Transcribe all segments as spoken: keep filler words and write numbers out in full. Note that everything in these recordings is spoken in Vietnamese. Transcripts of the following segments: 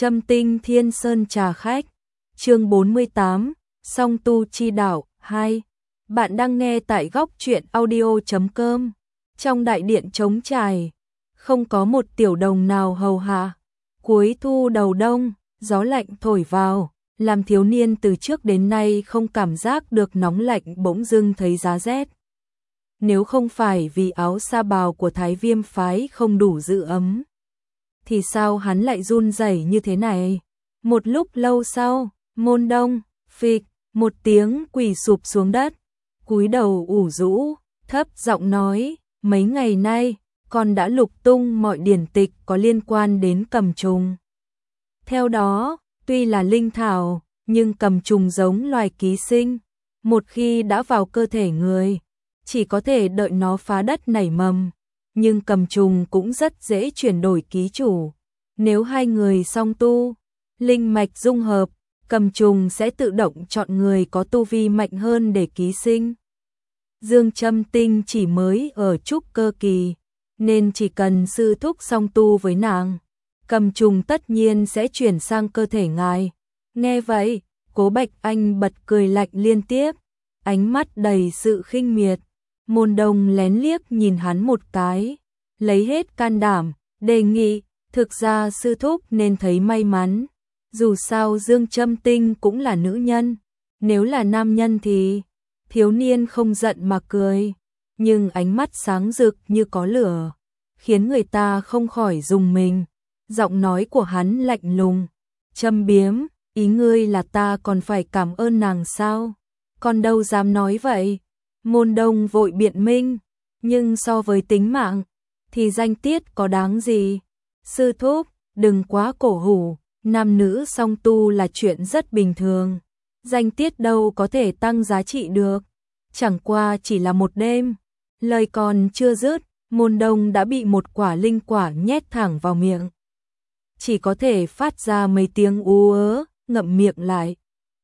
Châm Tinh Thiên Sơn Trà Khách, chương bốn mươi tám, Song Tu Chi Đạo hai. Bạn đang nghe tại góc truyện audio chấm com. Trong đại điện trống trải, không có một tiểu đồng nào hầu hạ. Cuối thu đầu đông, gió lạnh thổi vào, làm thiếu niên từ trước đến nay không cảm giác được nóng lạnh bỗng dưng thấy giá rét. Nếu không phải vì áo sa bào của Thái Viêm phái không đủ giữ ấm, thì sao hắn lại run rẩy như thế này? Một lúc lâu sau, môn đông, phịch, một tiếng quỳ sụp xuống đất, cúi đầu ủ rũ, thấp giọng nói, mấy ngày nay, con đã lục tung mọi điển tịch có liên quan đến cầm trùng. Theo đó, tuy là linh thảo, nhưng cầm trùng giống loài ký sinh, một khi đã vào cơ thể người, chỉ có thể đợi nó phá đất nảy mầm. Nhưng cầm trùng cũng rất dễ chuyển đổi ký chủ. Nếu hai người song tu, linh mạch dung hợp, cầm trùng sẽ tự động chọn người có tu vi mạnh hơn để ký sinh. Dương Châm Tinh chỉ mới ở trúc cơ kỳ, nên chỉ cần sư thúc song tu với nàng, cầm trùng tất nhiên sẽ chuyển sang cơ thể ngài. Nghe vậy, Cố Bạch Anh bật cười lạnh liên tiếp, ánh mắt đầy sự khinh miệt. Môn Đông lén liếc nhìn hắn một cái, lấy hết can đảm, đề nghị, thực ra sư thúc nên thấy may mắn. Dù sao Dương Châm Tinh cũng là nữ nhân, nếu là nam nhân thì... Thiếu niên không giận mà cười, nhưng ánh mắt sáng rực như có lửa, khiến người ta không khỏi rùng mình. Giọng nói của hắn lạnh lùng, châm biếm, ý ngươi là ta còn phải cảm ơn nàng sao? Còn đâu dám nói vậy. Môn Đông vội biện minh, nhưng so với tính mạng, thì danh tiết có đáng gì? Sư thúc, đừng quá cổ hủ, nam nữ song tu là chuyện rất bình thường. Danh tiết đâu có thể tăng giá trị được, chẳng qua chỉ là một đêm. Lời còn chưa dứt, Môn Đông đã bị một quả linh quả nhét thẳng vào miệng. Chỉ có thể phát ra mấy tiếng ú ớ, ngậm miệng lại.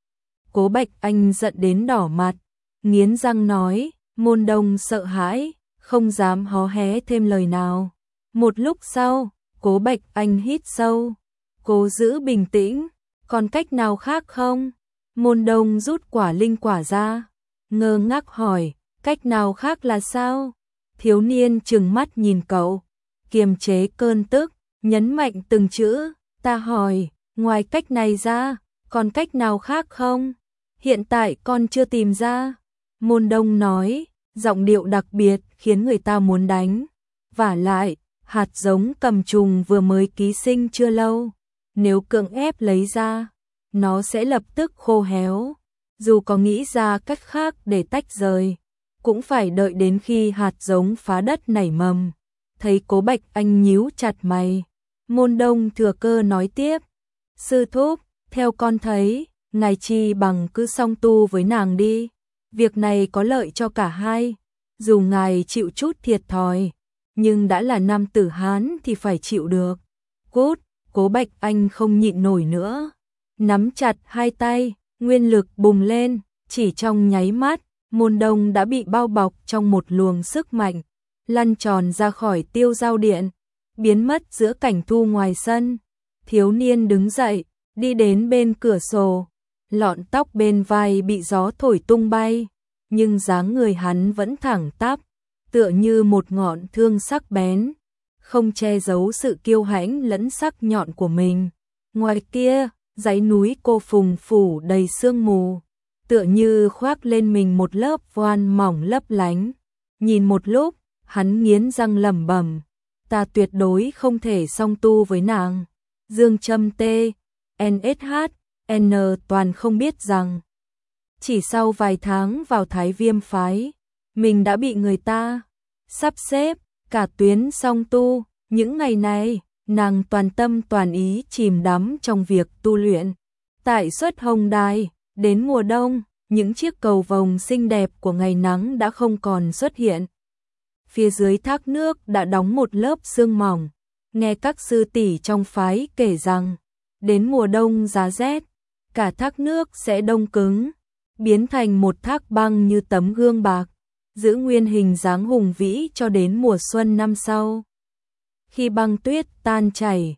Cố Bạch Anh giận đến đỏ mặt, nghiến răng nói, Môn Đông sợ hãi, không dám hó hé thêm lời nào. Một lúc sau, Cố Bạch Anh hít sâu, cố giữ bình tĩnh, còn cách nào khác không? Môn Đông rút quả linh quả ra, ngơ ngác hỏi, cách nào khác là sao? Thiếu niên trừng mắt nhìn cậu, kiềm chế cơn tức, nhấn mạnh từng chữ, ta hỏi, ngoài cách này ra, còn cách nào khác không? Hiện tại con chưa tìm ra. Môn Đông nói, giọng điệu đặc biệt khiến người ta muốn đánh. Vả lại, hạt giống cầm trùng vừa mới ký sinh chưa lâu, nếu cưỡng ép lấy ra, nó sẽ lập tức khô héo. Dù có nghĩ ra cách khác để tách rời, cũng phải đợi đến khi hạt giống phá đất nảy mầm. Thấy Cố Bạch Anh nhíu chặt mày, Môn Đông thừa cơ nói tiếp, sư thúc, theo con thấy, ngài chi bằng cứ song tu với nàng đi. Việc này có lợi cho cả hai, dù ngài chịu chút thiệt thòi, nhưng đã là nam tử Hán thì phải chịu được. Cút, Cố Bạch Anh không nhịn nổi nữa, nắm chặt hai tay, nguyên lực bùng lên, chỉ trong nháy mắt, Môn Đông đã bị bao bọc trong một luồng sức mạnh, lăn tròn ra khỏi tiêu giao điện, biến mất giữa cảnh thu ngoài sân. Thiếu niên đứng dậy, đi đến bên cửa sổ, lọn tóc bên vai bị gió thổi tung bay, nhưng dáng người hắn vẫn thẳng tắp, tựa như một ngọn thương sắc bén, không che giấu sự kiêu hãnh lẫn sắc nhọn của mình. Ngoài kia, dãy núi Cô Phùng phủ đầy sương mù, tựa như khoác lên mình một lớp voan mỏng lấp lánh. Nhìn một lúc, hắn nghiến răng lẩm bẩm, ta tuyệt đối không thể song tu với nàng. Dương Châm T, en ét hát, N toàn không biết rằng, chỉ sau vài tháng vào Thái Viêm phái, mình đã bị người ta sắp xếp cả tuyến song tu. Những ngày này, nàng toàn tâm toàn ý chìm đắm trong việc tu luyện. Tại Xuất Hồng Đài, đến mùa đông, những chiếc cầu vồng xinh đẹp của ngày nắng đã không còn xuất hiện. Phía dưới thác nước đã đóng một lớp sương mỏng. Nghe các sư tỷ trong phái kể rằng, đến mùa đông giá rét, cả thác nước sẽ đông cứng, biến thành một thác băng như tấm gương bạc, giữ nguyên hình dáng hùng vĩ cho đến mùa xuân năm sau. Khi băng tuyết tan chảy,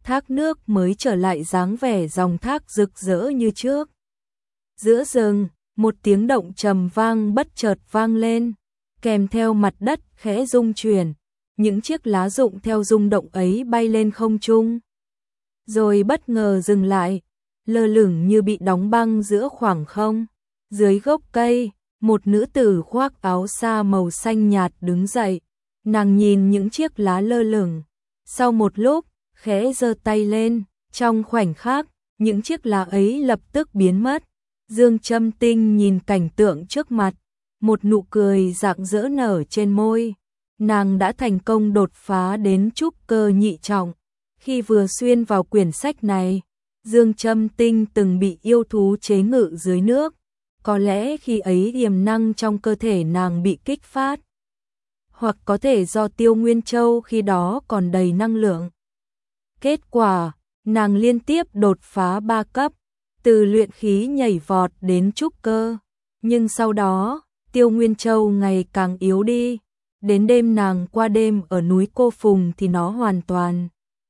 thác nước mới trở lại dáng vẻ dòng thác rực rỡ như trước. Giữa rừng, một tiếng động trầm vang bất chợt vang lên, kèm theo mặt đất khẽ rung chuyển, những chiếc lá rụng theo rung động ấy bay lên không trung, rồi bất ngờ dừng lại, lơ lửng như bị đóng băng giữa khoảng không. Dưới gốc cây, một nữ tử khoác áo sa màu xanh nhạt đứng dậy, nàng nhìn những chiếc lá lơ lửng, sau một lúc, khẽ giơ tay lên, trong khoảnh khắc, những chiếc lá ấy lập tức biến mất. Dương Châm Tinh nhìn cảnh tượng trước mặt, một nụ cười rạng rỡ nở trên môi. Nàng đã thành công đột phá đến trúc cơ nhị trọng. Khi vừa xuyên vào quyển sách này, Dương Châm Tinh từng bị yêu thú chế ngự dưới nước. Có lẽ khi ấy tiềm năng trong cơ thể nàng bị kích phát, hoặc có thể do Tiêu Nguyên Châu khi đó còn đầy năng lượng. Kết quả, nàng liên tiếp đột phá ba cấp, từ luyện khí nhảy vọt đến trúc cơ. Nhưng sau đó, Tiêu Nguyên Châu ngày càng yếu đi. Đến đêm nàng qua đêm ở núi Cô Phùng thì nó hoàn toàn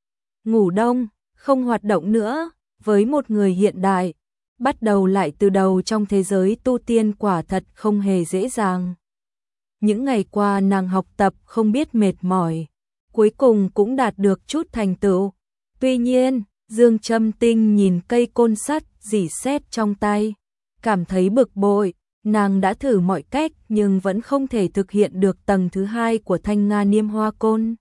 ngủ đông, không hoạt động nữa. Với một người hiện đại, bắt đầu lại từ đầu trong thế giới tu tiên quả thật không hề dễ dàng. Những ngày qua nàng học tập không biết mệt mỏi, cuối cùng cũng đạt được chút thành tựu. Tuy nhiên, Dương Châm Tinh nhìn cây côn sắt rỉ sét trong tay, cảm thấy bực bội. Nàng đã thử mọi cách nhưng vẫn không thể thực hiện được tầng thứ hai của Thanh Nga Niêm Hoa Côn.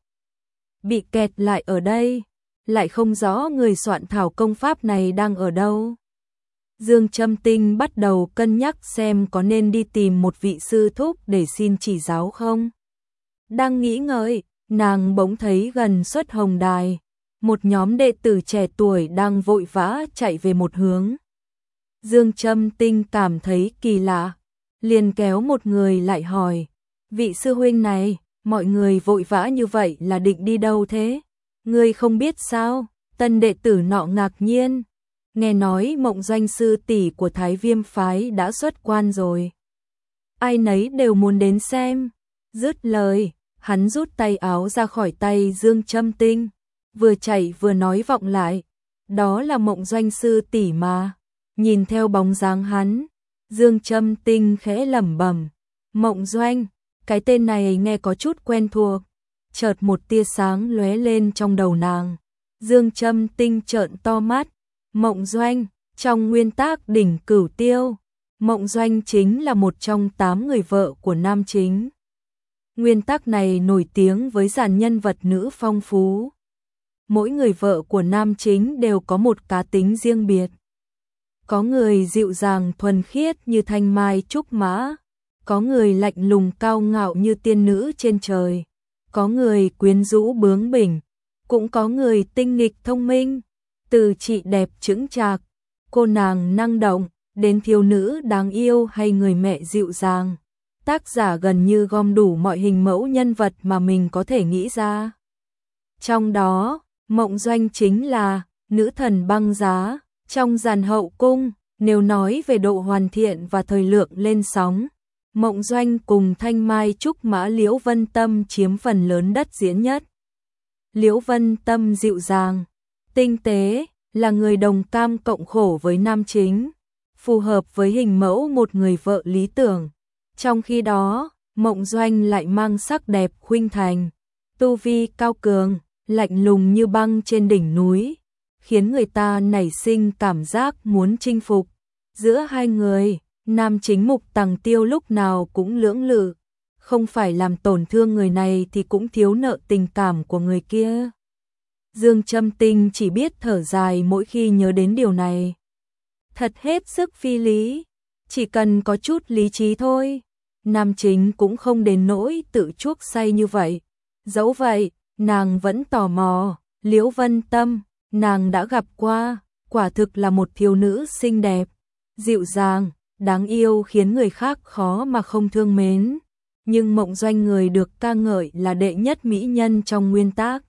Bị kẹt lại ở đây, lại không rõ người soạn thảo công pháp này đang ở đâu. Dương Châm Tinh bắt đầu cân nhắc xem có nên đi tìm một vị sư thúc để xin chỉ giáo không. Đang nghĩ ngợi, nàng bỗng thấy gần Xuất Hồng Đài, một nhóm đệ tử trẻ tuổi đang vội vã chạy về một hướng. Dương Châm Tinh cảm thấy kỳ lạ, liền kéo một người lại hỏi, vị sư huynh này, mọi người vội vã như vậy là định đi đâu thế? Ngươi không biết sao? Tân đệ tử nọ ngạc nhiên, nghe nói Mộng Doanh sư tỷ của Thái Viêm phái đã xuất quan rồi. Ai nấy đều muốn đến xem. Dứt lời, hắn rút tay áo ra khỏi tay Dương Châm Tinh, vừa chạy vừa nói vọng lại, đó là Mộng Doanh sư tỷ mà. Nhìn theo bóng dáng hắn, Dương Châm Tinh khẽ lẩm bẩm, Mộng Doanh, cái tên này nghe có chút quen thuộc. Chợt một tia sáng lóe lên trong đầu nàng. Dương Châm Tinh trợn to mắt, Mộng Doanh, trong nguyên tắc đỉnh cửu tiêu, Mộng Doanh chính là một trong tám người vợ của nam chính. Nguyên tắc này nổi tiếng với dàn nhân vật nữ phong phú. Mỗi người vợ của nam chính đều có một cá tính riêng biệt. Có người dịu dàng thuần khiết như thanh mai trúc mã, có người lạnh lùng cao ngạo như tiên nữ trên trời, có người quyến rũ bướng bỉnh, cũng có người tinh nghịch thông minh, từ chị đẹp chững chạc, cô nàng năng động, đến thiếu nữ đáng yêu hay người mẹ dịu dàng. Tác giả gần như gom đủ mọi hình mẫu nhân vật mà mình có thể nghĩ ra. Trong đó, Mộng Doanh chính là nữ thần băng giá. Trong dàn hậu cung, nếu nói về độ hoàn thiện và thời lượng lên sóng, Mộng Doanh cùng Thanh Mai Trúc Mã Liễu Vân Tâm chiếm phần lớn đất diễn nhất. Liễu Vân Tâm dịu dàng, tinh tế, là người đồng cam cộng khổ với nam chính, phù hợp với hình mẫu một người vợ lý tưởng. Trong khi đó, Mộng Doanh lại mang sắc đẹp khuynh thành, tu vi cao cường, lạnh lùng như băng trên đỉnh núi, khiến người ta nảy sinh cảm giác muốn chinh phục. Giữa hai người, nam chính Mục Tằng Tiêu lúc nào cũng lưỡng lự, không phải làm tổn thương người này thì cũng thiếu nợ tình cảm của người kia. Dương Châm Tinh chỉ biết thở dài mỗi khi nhớ đến điều này. Thật hết sức phi lý, chỉ cần có chút lý trí thôi, nam chính cũng không đến nỗi tự chuốc say như vậy. Dẫu vậy, nàng vẫn tò mò, Liễu Vân Tâm, nàng đã gặp qua, quả thực là một thiếu nữ xinh đẹp, dịu dàng, đáng yêu khiến người khác khó mà không thương mến. Nhưng Mộng Doanh người được ca ngợi là đệ nhất mỹ nhân trong nguyên tác.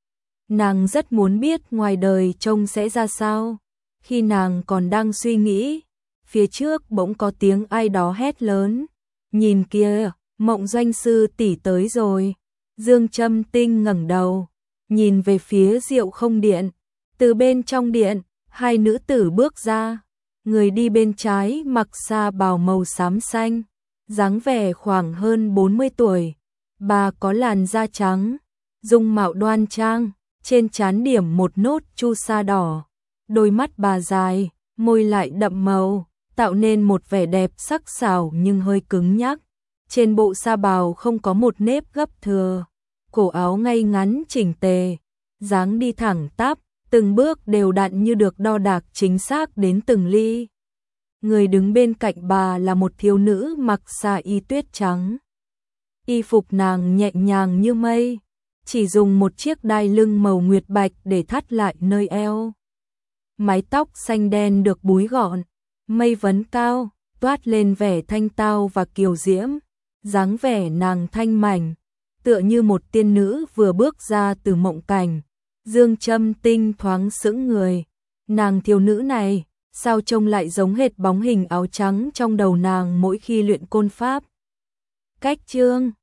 Nàng rất muốn biết ngoài đời trông sẽ ra sao. Khi nàng còn đang suy nghĩ, phía trước bỗng có tiếng ai đó hét lớn, nhìn kìa, Mộng Doanh sư tỷ tới rồi. Dương Châm Tinh ngẩng đầu, nhìn về phía Diệu Không Điện, Từ bên trong điện, hai nữ tử bước ra. Người đi bên trái mặc sa bào màu xám xanh, dáng vẻ khoảng hơn bốn mươi tuổi. Bà có làn da trắng, dung mạo đoan trang, trên trán điểm một nốt chu sa đỏ. Đôi mắt bà dài, môi lại đậm màu, tạo nên một vẻ đẹp sắc sảo nhưng hơi cứng nhắc. Trên bộ sa bào không có một nếp gấp thừa, cổ áo ngay ngắn chỉnh tề, dáng đi thẳng tắp, từng bước đều đặn như được đo đạc chính xác đến từng ly. Người đứng bên cạnh bà là một thiếu nữ mặc sa y tuyết trắng. Y phục nàng nhẹ nhàng như mây, chỉ dùng một chiếc đai lưng màu nguyệt bạch để thắt lại nơi eo. Mái tóc xanh đen được búi gọn, mây vấn cao, toát lên vẻ thanh tao và kiều diễm. Dáng vẻ nàng thanh mảnh, tựa như một tiên nữ vừa bước ra từ mộng cảnh. Dương Châm Tinh thoáng sững người. Nàng thiếu nữ này, sao trông lại giống hệt bóng hình áo trắng trong đầu nàng mỗi khi luyện côn pháp. Cách chương